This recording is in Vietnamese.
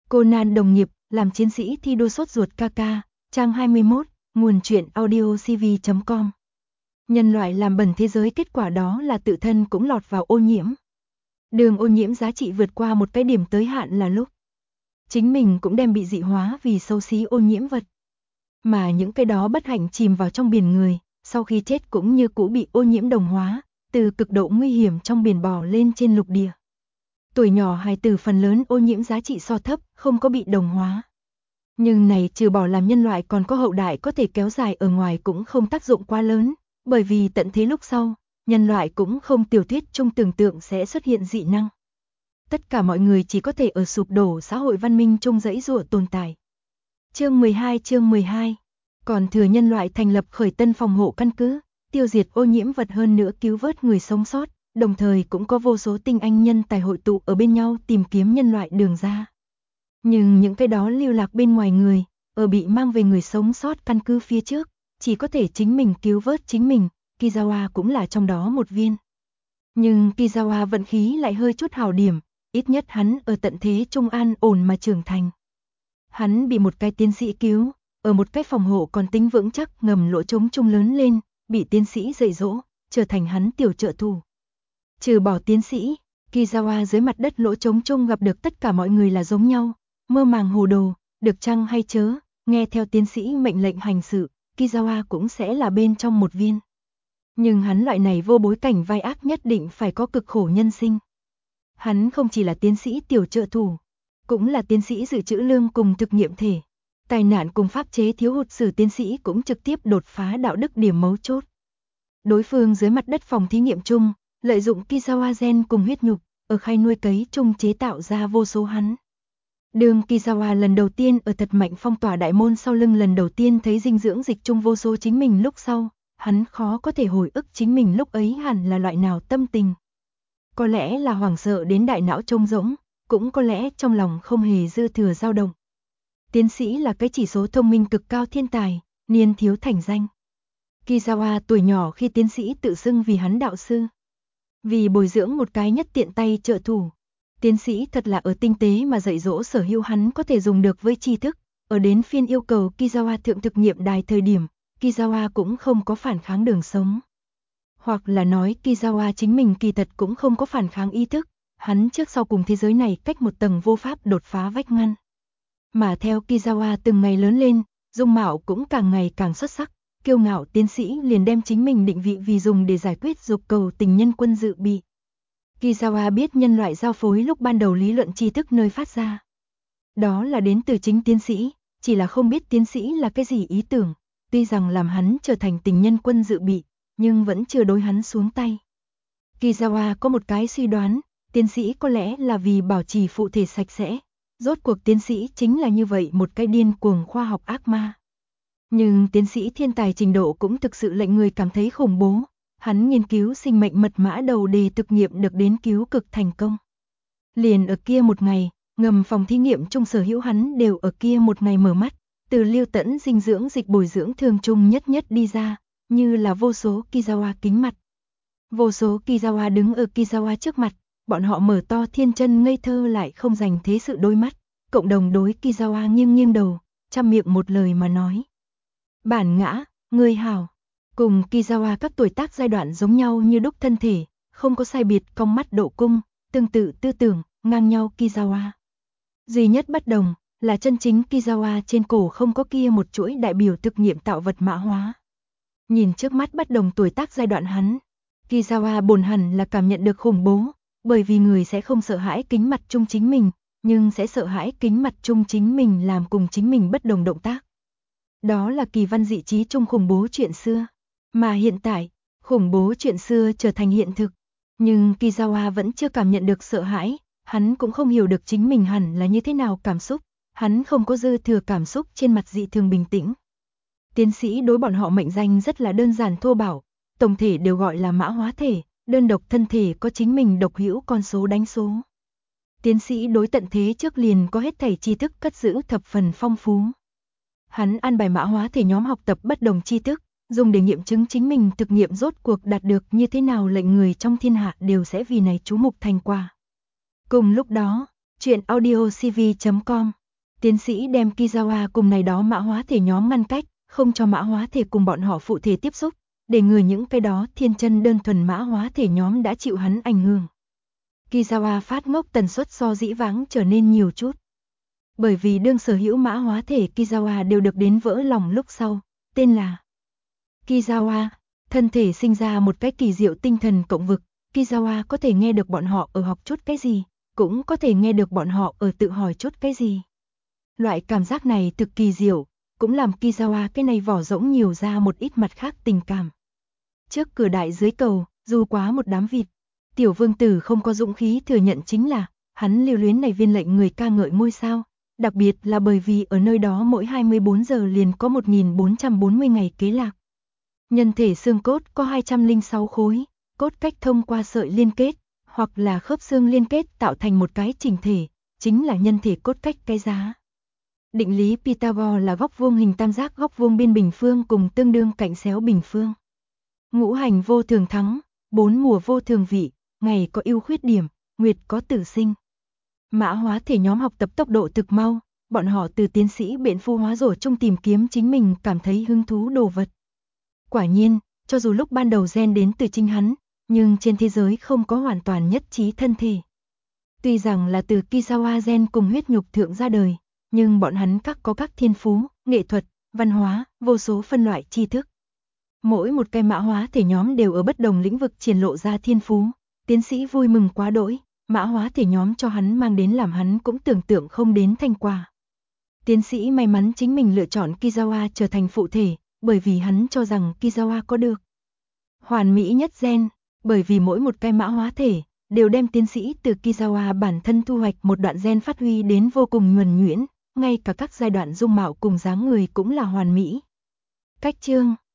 Conan đồng nghiệp, làm chiến sĩ thi đua sốt ruột KK, trang 21, nguồn truyện audio cv.com. Nhân loại làm bẩn thế giới, kết quả đó là tự thân cũng lọt vào ô nhiễm. Đường ô nhiễm giá trị vượt qua một cái điểm tới hạn là lúc chính mình cũng đem bị dị hóa vì xấu xí ô nhiễm vật. Mà những cái đó bất hạnh chìm vào trong biển người, sau khi chết cũng như cũ bị ô nhiễm đồng hóa, từ cực độ nguy hiểm trong biển bò lên trên lục địa. Tuổi nhỏ hài tử phần lớn ô nhiễm giá trị so thấp, không có bị đồng hóa. Nhưng này trừ bỏ làm nhân loại còn có hậu đại có thể kéo dài ở ngoài cũng không tác dụng quá lớn, bởi vì tận thế lúc sau, nhân loại cũng không tiểu thuyết chung tưởng tượng sẽ xuất hiện dị năng. Tất cả mọi người chỉ có thể ở sụp đổ xã hội văn minh chung dãy dụa tồn tại. Chương 12 còn thừa nhân loại thành lập khởi tân phòng hộ căn cứ, tiêu diệt ô nhiễm vật, hơn nữa cứu vớt người sống sót, đồng thời cũng có vô số tinh anh nhân tài hội tụ ở bên nhau tìm kiếm nhân loại đường ra. Nhưng những cái đó lưu lạc bên ngoài người, ở bị mang về người sống sót căn cứ phía trước, chỉ có thể chính mình cứu vớt chính mình, Kizawa cũng là trong đó một viên. Nhưng Kizawa vận khí lại hơi chút hảo điểm, ít nhất hắn ở tận thế trung an ổn mà trưởng thành. Hắn bị một cái tiến sĩ cứu, ở một cái phòng hộ còn tính vững chắc ngầm lỗ trống trung lớn lên, bị tiến sĩ dạy dỗ, trở thành hắn tiểu trợ thủ. Trừ bỏ tiến sĩ, Kizawa dưới mặt đất lỗ trống trung gặp được tất cả mọi người là giống nhau, mơ màng hồ đồ, được chăng hay chớ, nghe theo tiến sĩ mệnh lệnh hành sự, Kizawa cũng sẽ là bên trong một viên. Nhưng hắn loại này vô bối cảnh vai ác nhất định phải có cực khổ nhân sinh. Hắn không chỉ là tiến sĩ tiểu trợ thủ, cũng là tiến sĩ dự trữ lương cùng thực nghiệm thể. Tai nạn cùng pháp chế thiếu hụt sử tiến sĩ cũng trực tiếp đột phá đạo đức điểm mấu chốt. Đối phương dưới mặt đất phòng thí nghiệm chung, lợi dụng Kizawa gen cùng huyết nhục, ở khay nuôi cấy chung chế tạo ra vô số hắn. Đường Kizawa lần đầu tiên ở thật mạnh phong tỏa đại môn sau lưng lần đầu tiên thấy dinh dưỡng dịch chung vô số chính mình lúc sau, hắn khó có thể hồi ức chính mình lúc ấy hẳn là loại nào tâm tình. Có lẽ là hoảng sợ đến đại não trống rỗng, cũng có lẽ trong lòng không hề dư thừa dao động. Tiến sĩ là cái chỉ số thông minh cực cao thiên tài, niên thiếu thành danh. Kizawa tuổi nhỏ khi tiến sĩ tự xưng vì hắn đạo sư. Vì bồi dưỡng một cái nhất tiện tay trợ thủ, tiến sĩ thật là ở tinh tế mà dạy dỗ sở hữu hắn có thể dùng được với tri thức. Ở đến phiên yêu cầu Kizawa thượng thực nghiệm đài thời điểm, Kizawa cũng không có phản kháng đường sống. Hoặc là nói Kizawa chính mình kỳ thật cũng không có phản kháng ý thức, hắn trước sau cùng thế giới này cách một tầng vô pháp đột phá vách ngăn. Mà theo Kizawa từng ngày lớn lên, dung mạo cũng càng ngày càng xuất sắc, kiêu ngạo tiến sĩ liền đem chính mình định vị vì dùng để giải quyết dục cầu tình nhân quân dự bị. Kizawa biết nhân loại giao phối lúc ban đầu lý luận tri thức nơi phát ra. Đó là đến từ chính tiến sĩ, chỉ là không biết tiến sĩ là cái gì ý tưởng, tuy rằng làm hắn trở thành tình nhân quân dự bị, nhưng vẫn chưa đối hắn xuống tay. Kizawa có một cái suy đoán, tiến sĩ có lẽ là vì bảo trì phụ thể sạch sẽ. Rốt cuộc tiến sĩ chính là như vậy một cái điên cuồng khoa học ác ma. Nhưng tiến sĩ thiên tài trình độ cũng thực sự lệnh người cảm thấy khủng bố. Hắn nghiên cứu sinh mệnh mật mã đầu đề thực nghiệm được đến cứu cực thành công. Liền ở kia một ngày, ngầm phòng thí nghiệm chung sở hữu hắn đều ở kia một ngày mở mắt, từ lưu tẫn dinh dưỡng dịch bồi dưỡng thường chung nhất đi ra, như là vô số Kizawa kính mặt. Vô số Kizawa đứng ở Kizawa trước mặt, bọn họ mở to thiên chân ngây thơ lại không dành thế sự đôi mắt, cộng đồng đối Kizawa nghiêng đầu, trăm miệng một lời mà nói. Bản ngã, người hảo, cùng Kizawa các tuổi tác giai đoạn giống nhau như đúc thân thể, không có sai biệt cong mắt độ cung, tương tự tư tưởng, ngang nhau Kizawa. Duy nhất bất đồng là chân chính Kizawa trên cổ không có kia một chuỗi đại biểu thực nghiệm tạo vật mã hóa. Nhìn trước mắt bất đồng tuổi tác giai đoạn hắn, Kizawa bổn hẳn là cảm nhận được khủng bố, bởi vì người sẽ không sợ hãi kính mặt chung chính mình, nhưng sẽ sợ hãi kính mặt chung chính mình làm cùng chính mình bất đồng động tác. Đó là kỳ văn dị trí chung khủng bố chuyện xưa, mà hiện tại, khủng bố chuyện xưa trở thành hiện thực. Nhưng Kizawa vẫn chưa cảm nhận được sợ hãi, hắn cũng không hiểu được chính mình hẳn là như thế nào cảm xúc, hắn không có dư thừa cảm xúc trên mặt dị thường bình tĩnh. Tiến sĩ đối bọn họ mệnh danh rất là đơn giản thô bạo, tổng thể đều gọi là mã hóa thể, đơn độc thân thể có chính mình độc hữu con số đánh số. Tiến sĩ đối tận thế trước liền có hết thảy tri thức cất giữ thập phần phong phú. Hắn an bài mã hóa thể nhóm học tập bất đồng tri thức, dùng để nghiệm chứng chính mình thực nghiệm rốt cuộc đạt được như thế nào lệnh người trong thiên hạ đều sẽ vì này chú mục thành quả. Cùng lúc đó, Chuyện audiocv.com. Tiến sĩ đem Kizawa cùng này đó mã hóa thể nhóm ngăn cách, không cho mã hóa thể cùng bọn họ phụ thể tiếp xúc, để ngừa những cái đó thiên chân đơn thuần mã hóa thể nhóm đã chịu hắn ảnh hưởng. Kizawa phát ngốc tần suất so dĩ vãng trở nên nhiều chút. Bởi vì đương sở hữu mã hóa thể Kizawa đều được đến vỡ lòng lúc sau, tên là Kizawa, thân thể sinh ra một cái kỳ diệu tinh thần cộng vực. Kizawa có thể nghe được bọn họ ở học chút cái gì, cũng có thể nghe được bọn họ ở tự hỏi chút cái gì. Loại cảm giác này thực kỳ diệu, cũng làm Kizawa cái này vỏ rỗng nhiều ra một ít mặt khác tình cảm. Trước cửa đại dưới cầu, dù quá một đám vịt, tiểu vương tử không có dũng khí thừa nhận chính là, hắn lưu luyến này viên lệnh người ca ngợi ngôi sao, đặc biệt là bởi vì ở nơi đó mỗi 24 giờ liền có 1440 ngày kế lạc. Nhân thể xương cốt có 206 khối, cốt cách thông qua sợi liên kết, hoặc là khớp xương liên kết tạo thành một cái chỉnh thể, chính là nhân thể cốt cách cái giá. Định lý Pythagore là góc vuông hình tam giác góc vuông biên bình phương cùng tương đương cạnh xéo bình phương. Ngũ hành vô thường thắng, 4 mùa vô thường vị, ngày có ưu khuyết điểm, nguyệt có tử sinh. Mã hóa thể nhóm học tập tốc độ thực mau, bọn họ từ tiến sĩ biện phu hóa rổ chung tìm kiếm chính mình cảm thấy hứng thú đồ vật. Quả nhiên, cho dù lúc ban đầu gen đến từ chính hắn, nhưng trên thế giới không có hoàn toàn nhất trí thân thể. Tuy rằng là từ Kizawa gen cùng huyết nhục thượng ra đời, nhưng bọn hắn các có các thiên phú, nghệ thuật, văn hóa, vô số phân loại tri thức. Mỗi một cái mã hóa thể nhóm đều ở bất đồng lĩnh vực triển lộ ra thiên phú, tiến sĩ vui mừng quá đỗi, mã hóa thể nhóm cho hắn mang đến làm hắn cũng tưởng tượng không đến thành quả. Tiến sĩ may mắn chính mình lựa chọn Kizawa trở thành phụ thể, bởi vì hắn cho rằng Kizawa có được hoàn mỹ nhất gen, bởi vì mỗi một cái mã hóa thể đều đem tiến sĩ từ Kizawa bản thân thu hoạch một đoạn gen phát huy đến vô cùng nhuần nhuyễn, ngay cả các giai đoạn dung mạo cùng dáng người cũng là hoàn mỹ. Cách chương